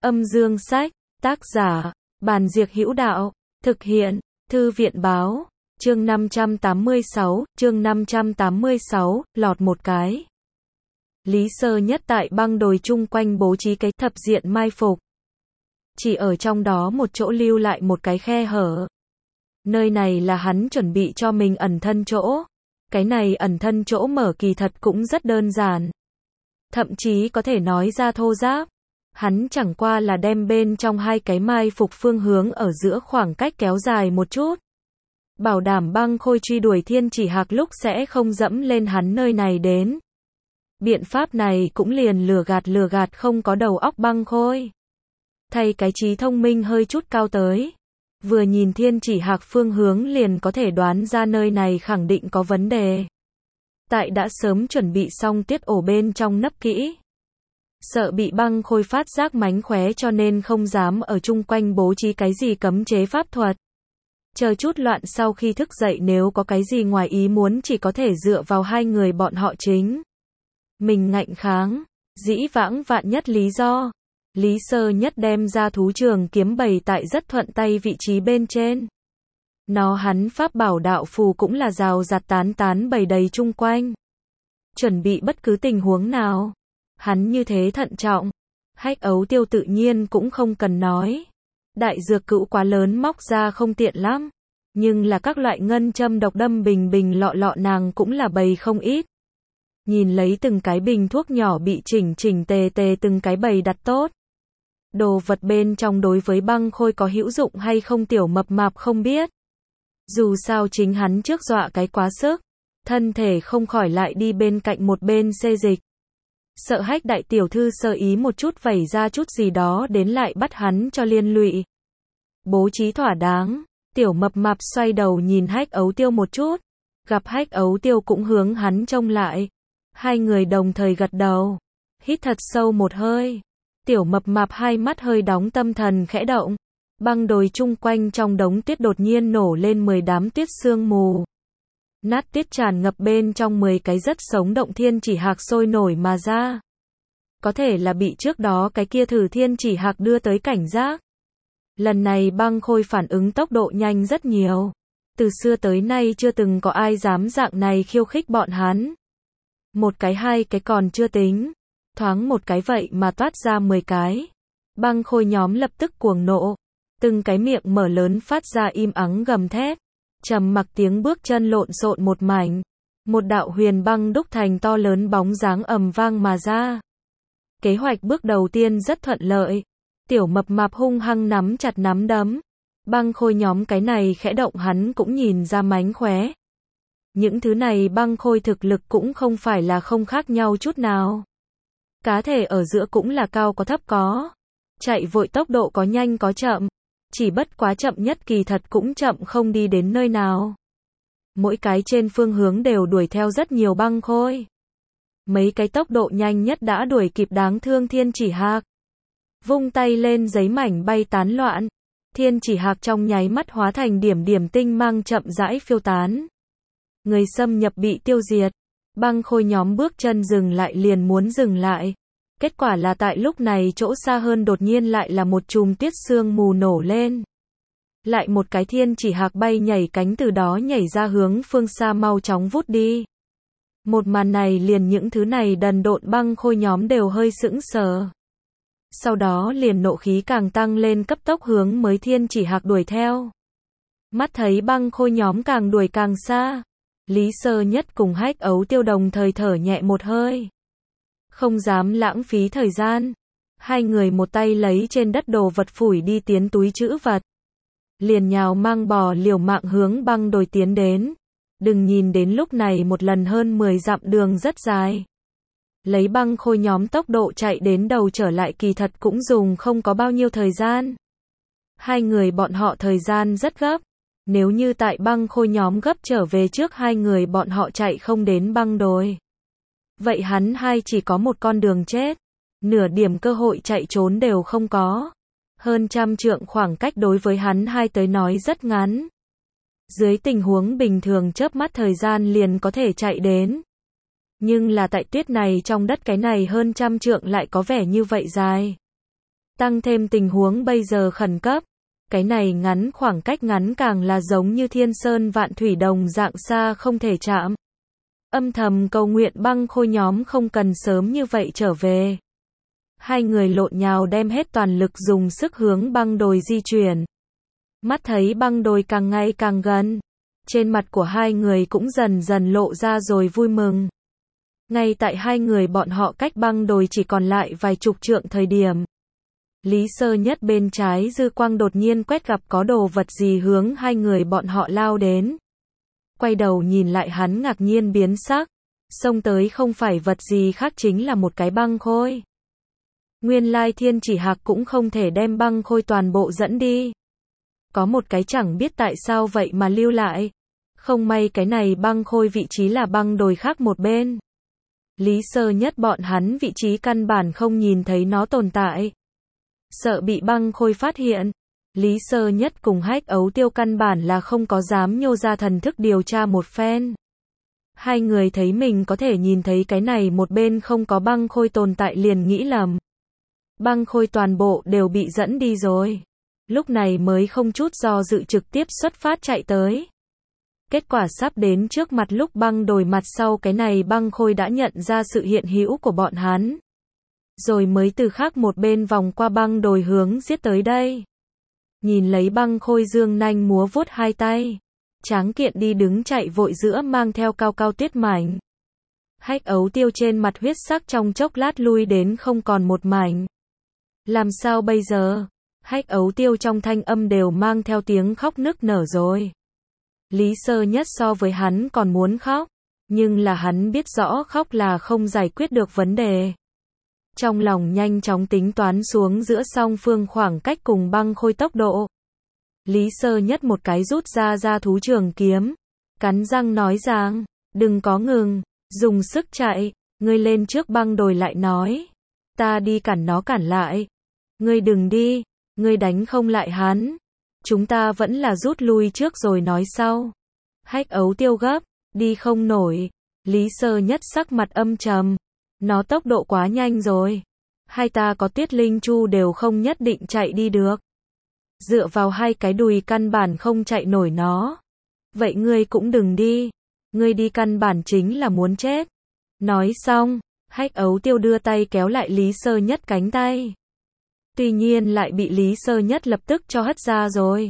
Âm dương sách, tác giả, Bàn Diệc Hữu Đạo, thực hiện, Thư viện báo, chương 586, lọt một cái. Lý Sơ Nhất tại băng đồi chung quanh bố trí cái thập diện mai phục. Chỉ ở trong đó một chỗ lưu lại một cái khe hở. Nơi này là hắn chuẩn bị cho mình ẩn thân chỗ. Cái này ẩn thân chỗ mở kỳ thật cũng rất đơn giản. Thậm chí có thể nói ra thô giáp. Hắn chẳng qua là đem bên trong hai cái mai phục phương hướng ở giữa khoảng cách kéo dài một chút. Bảo đảm băng khôi truy đuổi Thiên Chỉ Hạc lúc sẽ không dẫm lên hắn nơi này đến. Biện pháp này cũng liền lừa gạt không có đầu óc băng khôi. Thay cái trí thông minh hơi chút cao tới. Vừa nhìn Thiên Chỉ Hạc phương hướng liền có thể đoán ra nơi này khẳng định có vấn đề. Tại đã sớm chuẩn bị xong tiết ổ bên trong nấp kỹ. Sợ bị băng khôi phát giác mánh khóe cho nên không dám ở chung quanh bố trí cái gì cấm chế pháp thuật. Chờ chút loạn sau khi thức dậy nếu có cái gì ngoài ý muốn chỉ có thể dựa vào hai người bọn họ chính. Mình ngạnh kháng, dĩ vãng vạn nhất lý do. Lý Sơ Nhất đem ra thú trường kiếm bày tại rất thuận tay vị trí bên trên. Hắn pháp bảo đạo phù cũng là rào rạt tán bày đầy chung quanh. Chuẩn bị bất cứ tình huống nào. Hắn như thế thận trọng. Hách Ấu Tiêu tự nhiên cũng không cần nói. Đại dược cữu quá lớn móc ra không tiện lắm. Nhưng là các loại ngân châm độc đâm bình lọ nàng cũng là bày không ít. Nhìn lấy từng cái bình thuốc nhỏ bị chỉnh tề từng cái bày đặt tốt. Đồ vật bên trong đối với băng khôi có hữu dụng hay không tiểu mập mạp không biết. Dù sao chính hắn trước dọa cái quá sức. Thân thể không khỏi lại đi bên cạnh một bên xê dịch. Sợ Hách đại tiểu thư sơ ý một chút vẩy ra chút gì đó đến lại bắt hắn cho liên lụy. Bố trí thỏa đáng, tiểu mập mạp xoay đầu nhìn Hách Ấu Tiêu một chút. Gặp Hách Ấu Tiêu cũng hướng hắn trông lại. Hai người đồng thời gật đầu. Hít thật sâu một hơi. Tiểu mập mạp hai mắt hơi đóng tâm thần khẽ động. Băng đồi chung quanh trong đống tuyết đột nhiên nổ lên 10 đám tuyết sương mù. Nát tuyết tràn ngập bên trong 10 cái rất sống động Thiên Chỉ Hạc sôi nổi mà ra. Có thể là bị trước đó cái kia thử Thiên Chỉ Hạc đưa tới cảnh giác. Lần này băng khôi phản ứng tốc độ nhanh rất nhiều. Từ xưa tới nay chưa từng có ai dám dạng này khiêu khích bọn hắn. Một cái hai cái còn chưa tính. Thoáng một cái vậy mà toát ra 10 cái. Băng khôi nhóm lập tức cuồng nộ. Từng cái miệng mở lớn phát ra im ắng gầm thét. Trầm mặc tiếng bước chân lộn xộn một mảnh. Một đạo huyền băng đúc thành to lớn bóng dáng ầm vang mà ra. Kế hoạch bước đầu tiên rất thuận lợi. Tiểu mập mạp hung hăng nắm chặt nắm đấm. Băng khôi nhóm cái này khẽ động hắn cũng nhìn ra mánh khóe. Những thứ này băng khôi thực lực cũng không phải là không khác nhau chút nào. Cá thể ở giữa cũng là cao có thấp có. Chạy vội tốc độ có nhanh có chậm. Chỉ bất quá chậm nhất kỳ thật cũng chậm không đi đến nơi nào. Mỗi cái trên phương hướng đều đuổi theo rất nhiều băng khôi. Mấy cái tốc độ nhanh nhất đã đuổi kịp đáng thương Thiên Chỉ Hạc. Vung tay lên giấy mảnh bay tán loạn. Thiên Chỉ Hạc trong nháy mắt hóa thành điểm tinh mang chậm rãi phiêu tán. Người xâm nhập bị tiêu diệt. Băng khôi nhóm bước chân dừng lại liền muốn dừng lại. Kết quả là tại lúc này chỗ xa hơn đột nhiên lại là một chùm tuyết sương mù nổ lên. Lại một cái Thiên Chỉ Hạc bay nhảy cánh từ đó nhảy ra hướng phương xa mau chóng vút đi. Một màn này liền những thứ này đần độn băng khôi nhóm đều hơi sững sờ. Sau đó liền nộ khí càng tăng lên cấp tốc hướng mới Thiên Chỉ Hạc đuổi theo. Mắt thấy băng khôi nhóm càng đuổi càng xa. Lý Sơ Nhất cùng Hách Ấu Tiêu đồng thời thở nhẹ một hơi. Không dám lãng phí thời gian. Hai người một tay lấy trên đất đồ vật phủi đi tiến túi trữ vật. Liền nhào mang bò liều mạng hướng băng đồi tiến đến. Đừng nhìn đến lúc này một lần hơn 10 dặm đường rất dài. Lấy băng khôi nhóm tốc độ chạy đến đầu trở lại kỳ thật cũng dùng không có bao nhiêu thời gian. Hai người bọn họ thời gian rất gấp. Nếu như tại băng khôi nhóm gấp trở về trước hai người bọn họ chạy không đến băng đồi. Vậy hắn hai chỉ có một con đường chết. Nửa điểm cơ hội chạy trốn đều không có. Hơn trăm trượng khoảng cách đối với hắn hai tới nói rất ngắn. Dưới tình huống bình thường chớp mắt thời gian liền có thể chạy đến. Nhưng là tại tuyết này trong đất cái này hơn trăm trượng lại có vẻ như vậy dài. Tăng thêm tình huống bây giờ khẩn cấp. Cái này ngắn khoảng cách ngắn càng là giống như thiên sơn vạn thủy đồng dạng xa không thể chạm. Âm thầm cầu nguyện Băng Khôi nhóm không cần sớm như vậy trở về. Hai người lộn nhào đem hết toàn lực dùng sức hướng băng đồi di chuyển. Mắt thấy băng đồi càng ngày càng gần. Trên mặt của hai người cũng dần dần lộ ra rồi vui mừng. Ngay tại hai người bọn họ cách băng đồi chỉ còn lại vài chục trượng thời điểm. Lý Sơ Nhất bên trái dư quang đột nhiên quét gặp có đồ vật gì hướng hai người bọn họ lao đến. Quay đầu nhìn lại hắn ngạc nhiên biến sắc. Xông tới không phải vật gì khác chính là một cái băng khôi. Nguyên lai Thiên Chỉ Hạc cũng không thể đem băng khôi toàn bộ dẫn đi. Có một cái chẳng biết tại sao vậy mà lưu lại. Không may cái này băng khôi vị trí là băng đồi khác một bên. Lý Sơ Nhất bọn hắn vị trí căn bản không nhìn thấy nó tồn tại. Sợ bị băng khôi phát hiện. Lý Sơ Nhất cùng Hách Ấu Tiêu căn bản là không có dám nhô ra thần thức điều tra một phen. Hai người thấy mình có thể nhìn thấy cái này một bên không có băng khôi tồn tại liền nghĩ lầm. Băng khôi toàn bộ đều bị dẫn đi rồi. Lúc này mới không chút do dự trực tiếp xuất phát chạy tới. Kết quả sắp đến trước mặt lúc băng đồi mặt sau cái này băng khôi đã nhận ra sự hiện hữu của bọn hắn. Rồi mới từ khác một bên vòng qua băng đồi hướng giết tới đây. Nhìn lấy băng khôi dương nanh múa vuốt hai tay. Tráng kiện đi đứng chạy vội giữa mang theo cao cao tuyết mảnh. Hách Ấu Tiêu trên mặt huyết sắc trong chốc lát lui đến không còn một mảnh. Làm sao bây giờ? Hách Ấu Tiêu trong thanh âm đều mang theo tiếng khóc nức nở rồi. Lý Sơ Nhất so với hắn còn muốn khóc. Nhưng là hắn biết rõ khóc là không giải quyết được vấn đề. Trong lòng nhanh chóng tính toán xuống giữa song phương khoảng cách cùng băng khôi tốc độ. Lý Sơ Nhất một cái rút ra thú trường kiếm. Cắn răng nói rằng, đừng có ngừng, dùng sức chạy, ngươi lên trước băng đồi lại nói. Ta đi cản nó cản lại. Ngươi đừng đi, ngươi đánh không lại hắn. Chúng ta vẫn là rút lui trước rồi nói sau. Hách Ấu Tiêu gấp, đi không nổi. Lý Sơ Nhất sắc mặt âm trầm. Nó tốc độ quá nhanh rồi. Hai ta có Tuyết Linh Chu đều không nhất định chạy đi được. Dựa vào hai cái đùi căn bản không chạy nổi nó. Vậy ngươi cũng đừng đi. Ngươi đi căn bản chính là muốn chết. Nói xong, Hách Ấu Tiêu đưa tay kéo lại Lý Sơ Nhất cánh tay. Tuy nhiên lại bị Lý Sơ Nhất lập tức cho hất ra rồi.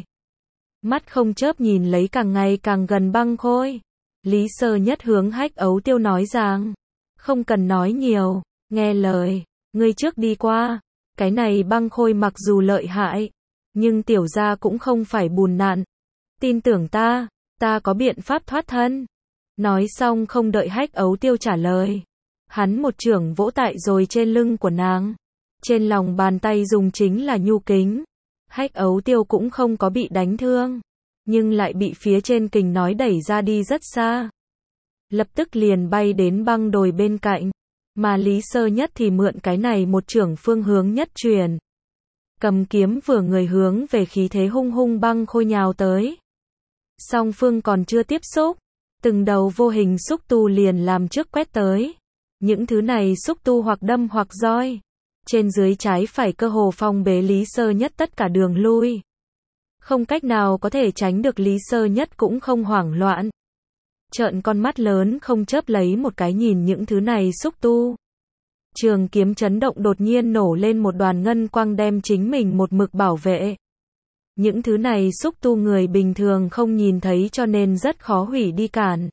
Mắt không chớp nhìn lấy càng ngày càng gần băng khôi. Lý Sơ Nhất hướng Hách Ấu Tiêu nói rằng, không cần nói nhiều, nghe lời, ngươi trước đi qua. Cái này băng khôi mặc dù lợi hại, nhưng tiểu gia cũng không phải bùn nạn. Tin tưởng ta có biện pháp thoát thân. Nói xong không đợi Hách Ấu Tiêu trả lời. Hắn một chưởng vỗ tại rồi trên lưng của nàng. Trên lòng bàn tay dùng chính là nhu kính. Hách Ấu Tiêu cũng không có bị đánh thương. Nhưng lại bị phía trên kình nói đẩy ra đi rất xa. Lập tức liền bay đến băng đồi bên cạnh. Mà Lý Sơ Nhất thì mượn cái này một chưởng phương hướng nhất truyền. Cầm kiếm vừa người hướng về khí thế hung hung băng khôi nhào tới. Song phương còn chưa tiếp xúc. Từng đầu vô hình xúc tu liền làm trước quét tới. Những thứ này xúc tu hoặc đâm hoặc roi. Trên dưới trái phải cơ hồ phong bế Lý Sơ Nhất tất cả đường lui. Không cách nào có thể tránh được Lý Sơ Nhất cũng không hoảng loạn. Trợn con mắt lớn không chớp lấy một cái nhìn những thứ này xúc tu. Trường kiếm chấn động đột nhiên nổ lên một đoàn ngân quang đem chính mình một mực bảo vệ. Những thứ này xúc tu người bình thường không nhìn thấy cho nên rất khó hủy đi cản.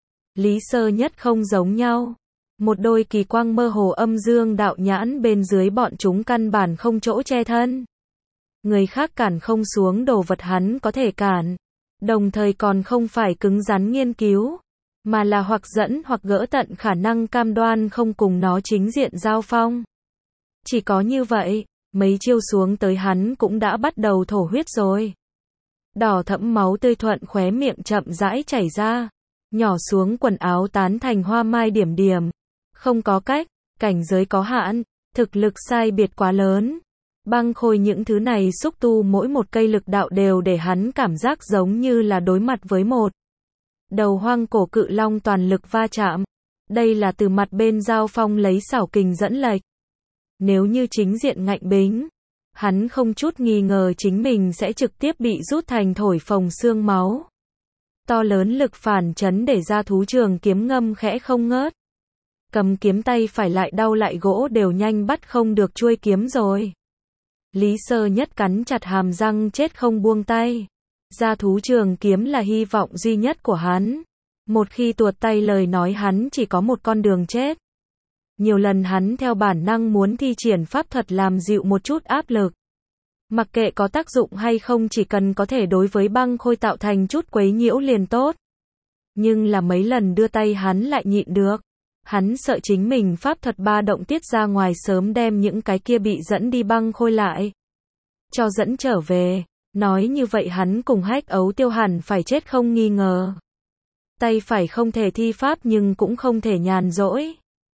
Lý Sơ Nhất không giống nhau. Một đôi kỳ quang mơ hồ âm dương đạo nhãn bên dưới bọn chúng căn bản không chỗ che thân. Người khác cản không xuống đồ vật hắn có thể cản. Đồng thời còn không phải cứng rắn nghiên cứu. Mà là hoặc dẫn hoặc gỡ tận khả năng cam đoan không cùng nó chính diện giao phong. Chỉ có như vậy, mấy chiêu xuống tới hắn cũng đã bắt đầu thổ huyết rồi. Đỏ thẫm máu tươi thuận khóe miệng chậm rãi chảy ra. Nhỏ xuống quần áo tán thành hoa mai điểm điểm. Không có cách, cảnh giới có hạn, thực lực sai biệt quá lớn. Băng khôi những thứ này xúc tu mỗi một cây lực đạo đều để hắn cảm giác giống như là đối mặt với một đầu hoang cổ cự long toàn lực va chạm. Đây là từ mặt bên giao phong lấy xảo kình dẫn lệch. Nếu như chính diện ngạnh bính, Hắn không chút nghi ngờ chính mình sẽ trực tiếp bị rút thành thổi phồng xương máu. To lớn lực phản chấn để ra thú trường kiếm ngâm khẽ không ngớt. Cầm kiếm tay phải lại đau lại gỗ đều nhanh bắt không được chuôi kiếm rồi. Lý Sơ Nhất cắn chặt hàm răng chết không buông tay. Ra thú trường kiếm là hy vọng duy nhất của hắn. Một khi tuột tay lời nói hắn chỉ có một con đường chết. Nhiều lần hắn theo bản năng muốn thi triển pháp thuật làm dịu một chút áp lực. Mặc kệ có tác dụng hay không, chỉ cần có thể đối với băng khôi tạo thành chút quấy nhiễu liền tốt. Nhưng là mấy lần đưa tay hắn lại nhịn được. Hắn sợ chính mình pháp thuật ba động tiết ra ngoài sớm đem những cái kia bị dẫn đi băng khôi lại cho dẫn trở về. Nói như vậy hắn cùng Hách Ấu Tiêu hẳn phải chết không nghi ngờ. Tay phải không thể thi pháp nhưng cũng không thể nhàn rỗi.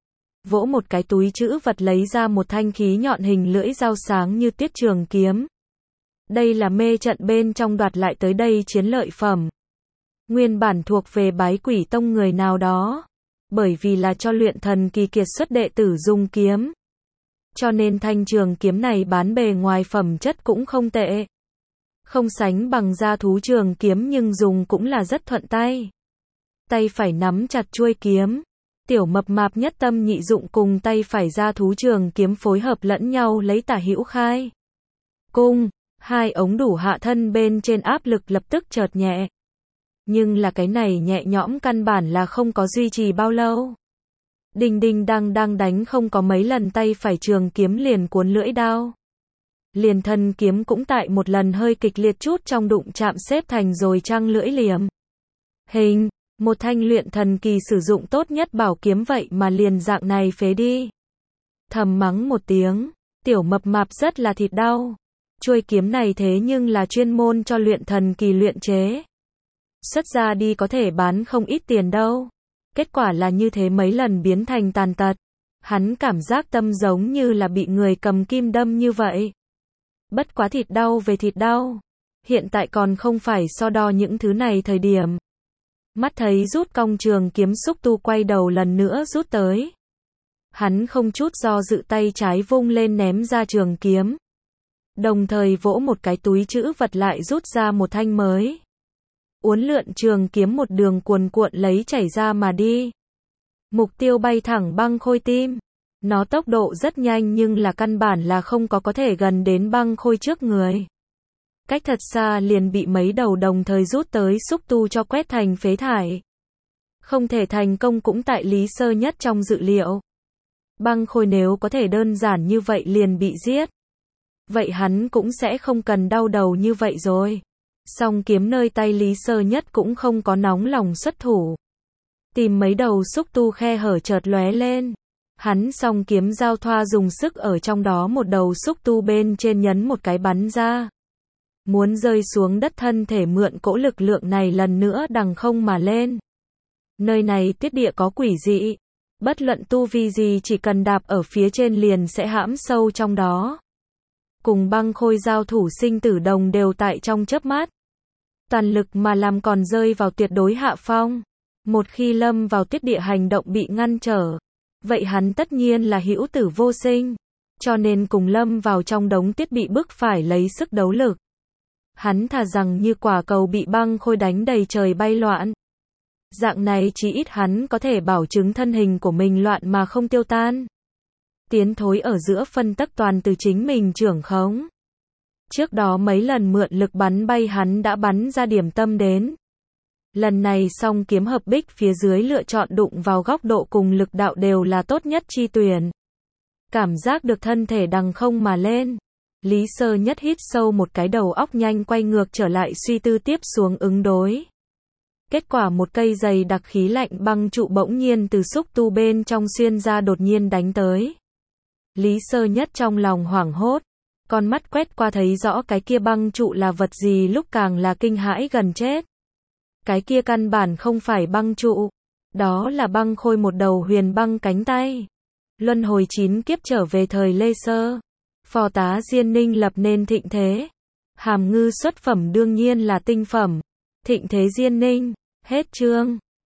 Vỗ một cái túi trữ vật lấy ra một thanh khí nhọn hình lưỡi dao sáng như tuyết trường kiếm. Đây là mê trận bên trong đoạt lại tới đây chiến lợi phẩm. Nguyên bản thuộc về Bái Quỷ Tông người nào đó. Bởi vì là cho luyện thần kỳ kiệt xuất đệ tử dùng kiếm. Cho nên thanh trường kiếm này bán bề ngoài phẩm chất cũng không tệ. Không sánh bằng ra thú trường kiếm nhưng dùng cũng là rất thuận tay. Tay phải nắm chặt chuôi kiếm. Tiểu mập mạp nhất tâm nhị dụng cùng tay phải ra thú trường kiếm phối hợp lẫn nhau lấy tả hữu khai. Cung, hai ống đủ hạ thân bên trên áp lực lập tức chợt nhẹ. Nhưng là cái này nhẹ nhõm căn bản là không có duy trì bao lâu. Đinh đinh đang đang đánh không có mấy lần tay phải trường kiếm liền cuốn lưỡi đao. Liền thân kiếm cũng tại một lần hơi kịch liệt chút trong đụng chạm xếp thành rồi trăng lưỡi liềm. Hình, một thanh luyện thần kỳ sử dụng tốt nhất bảo kiếm vậy mà liền dạng này phế đi. Thầm mắng một tiếng, tiểu mập mạp rất là thịt đau. Chuôi kiếm này thế nhưng là chuyên môn cho luyện thần kỳ luyện chế. Xuất ra đi có thể bán không ít tiền đâu. Kết quả là như thế mấy lần biến thành tàn tật. Hắn cảm giác tâm giống như là bị người cầm kim đâm như vậy. Bất quá thịt đau về thịt đau. Hiện tại còn không phải so đo những thứ này thời điểm. Mắt thấy rút cong trường kiếm xúc tu quay đầu lần nữa rút tới. Hắn không chút do dự tay trái vung lên ném ra trường kiếm. Đồng thời vỗ một cái túi trữ vật lại rút ra một thanh mới. Uốn lượn trường kiếm một đường cuồn cuộn lấy chảy ra mà đi. Mục tiêu bay thẳng băng khôi tim. Nó tốc độ rất nhanh nhưng là căn bản là không có thể gần đến băng khôi trước người. Cách thật xa liền bị mấy đầu đồng thời rút tới xúc tu cho quét thành phế thải. Không thể thành công cũng tại Lý Sơ Nhất trong dự liệu. Băng khôi nếu có thể đơn giản như vậy liền bị giết. Vậy hắn cũng sẽ không cần đau đầu như vậy rồi. Song kiếm nơi tay Lý Sơ Nhất cũng không có nóng lòng xuất thủ. Tìm mấy đầu xúc tu khe hở chợt lóe lên. Hắn song kiếm giao thoa dùng sức ở trong đó một đầu xúc tu bên trên nhấn một cái bắn ra. Muốn rơi xuống đất thân thể mượn cỗ lực lượng này lần nữa đằng không mà lên. Nơi này tuyết địa có quỷ dị. Bất luận tu vi gì chỉ cần đạp ở phía trên liền sẽ hãm sâu trong đó. Cùng băng khôi giao thủ sinh tử đồng đều tại trong chớp mắt. Toàn lực mà làm còn rơi vào tuyệt đối hạ phong. Một khi lâm vào tuyết địa hành động bị ngăn trở. Vậy hắn tất nhiên là hữu tử vô sinh. Cho nên cùng lâm vào trong đống tuyết bị bức phải lấy sức đấu lực. Hắn thà rằng như quả cầu bị băng khôi đánh đầy trời bay loạn. Dạng này chí ít hắn có thể bảo chứng thân hình của mình loạn mà không tiêu tan. Tiến thối ở giữa phân tắc toàn từ chính mình trưởng khống. Trước đó mấy lần mượn lực bắn bay hắn đã bắn ra điểm tâm đến. Lần này song kiếm hợp bích phía dưới lựa chọn đụng vào góc độ cùng lực đạo đều là tốt nhất chi tuyển. Cảm giác được thân thể đằng không mà lên. Lý Sơ Nhất hít sâu một cái, đầu óc nhanh quay ngược trở lại suy tư tiếp xuống ứng đối. Kết quả một cây dày đặc khí lạnh băng trụ bỗng nhiên từ xúc tu bên trong xuyên ra đột nhiên đánh tới. Lý Sơ Nhất trong lòng hoảng hốt. Con mắt quét qua thấy rõ cái kia băng trụ là vật gì lúc càng là kinh hãi gần chết. Cái kia căn bản không phải băng trụ. Đó là băng khôi một đầu huyền băng cánh tay. Luân hồi 9 kiếp trở về thời Lê Sơ. Phò tá Diên Ninh lập nên thịnh thế. Hàm ngư xuất phẩm đương nhiên là tinh phẩm. Thịnh thế Diên Ninh. Hết chương.